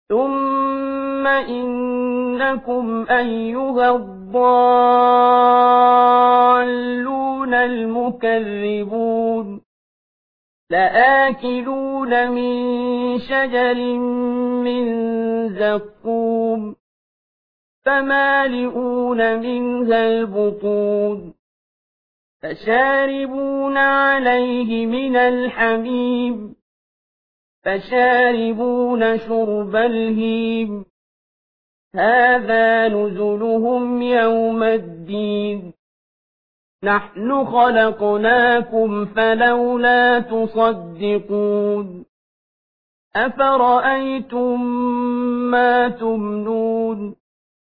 ثم إنكم أيها الضالون المكذبون لآكلون من شجر من زقوم فمالئون منها البطون فشاربون عليه من الحميم فشاربون شرب الهيم هذا نزلهم يوم الدين نحن خلقناكم فلولا تصدقون أفرأيتم ما تمنون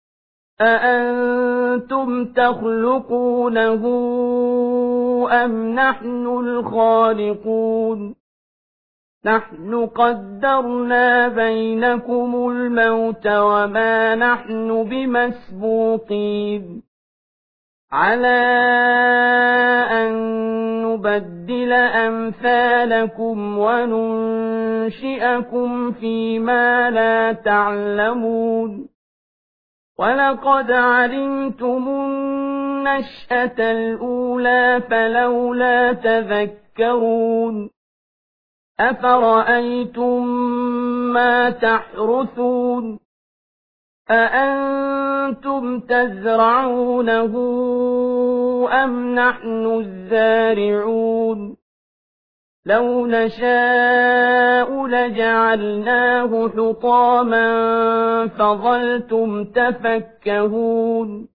أأنتم تخلقونه أم نحن الخالقون نحن قدرنا بينكم الموت وما نحن بمسبوقين على أن نبدل أمثالكم وننشئكم فيما لا تعلمون ولقد علمتم النشأة الأولى فلولا تذكرون أفرأيتم ما تحرثون أأنتم تزرعونه أم نحن الزارعون لو نشاء لجعلناه حطاما فظلتم تفكهون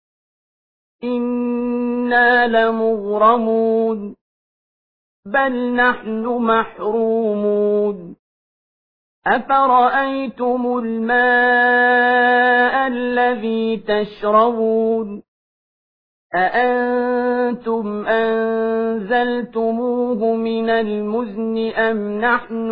إنا لمغرمون بل نحن محرومون أفرأيتم الماء الذي تشربون أأنتم أنزلتموه من المزن أم نحن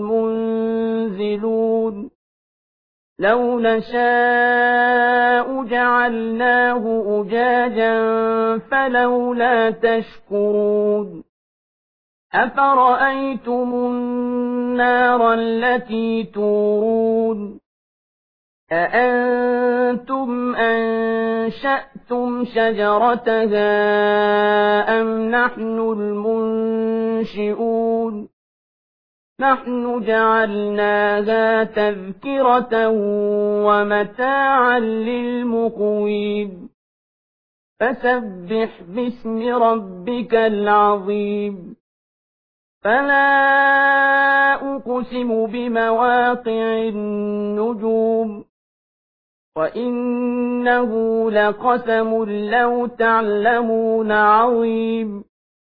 المنزلون لو نشاء جعلناه أجاجا فلولا تشكرون أفرأيتم النار التي تورون أأنتم أنشأتم شجرتها أم نحن المنشئون نحن جعلناها تذكرة ومتاعا للمقوين فسبح باسم ربك العظيم فلا أقسم بمواقع النجوم وإنه لقسم لو تعلمون عظيم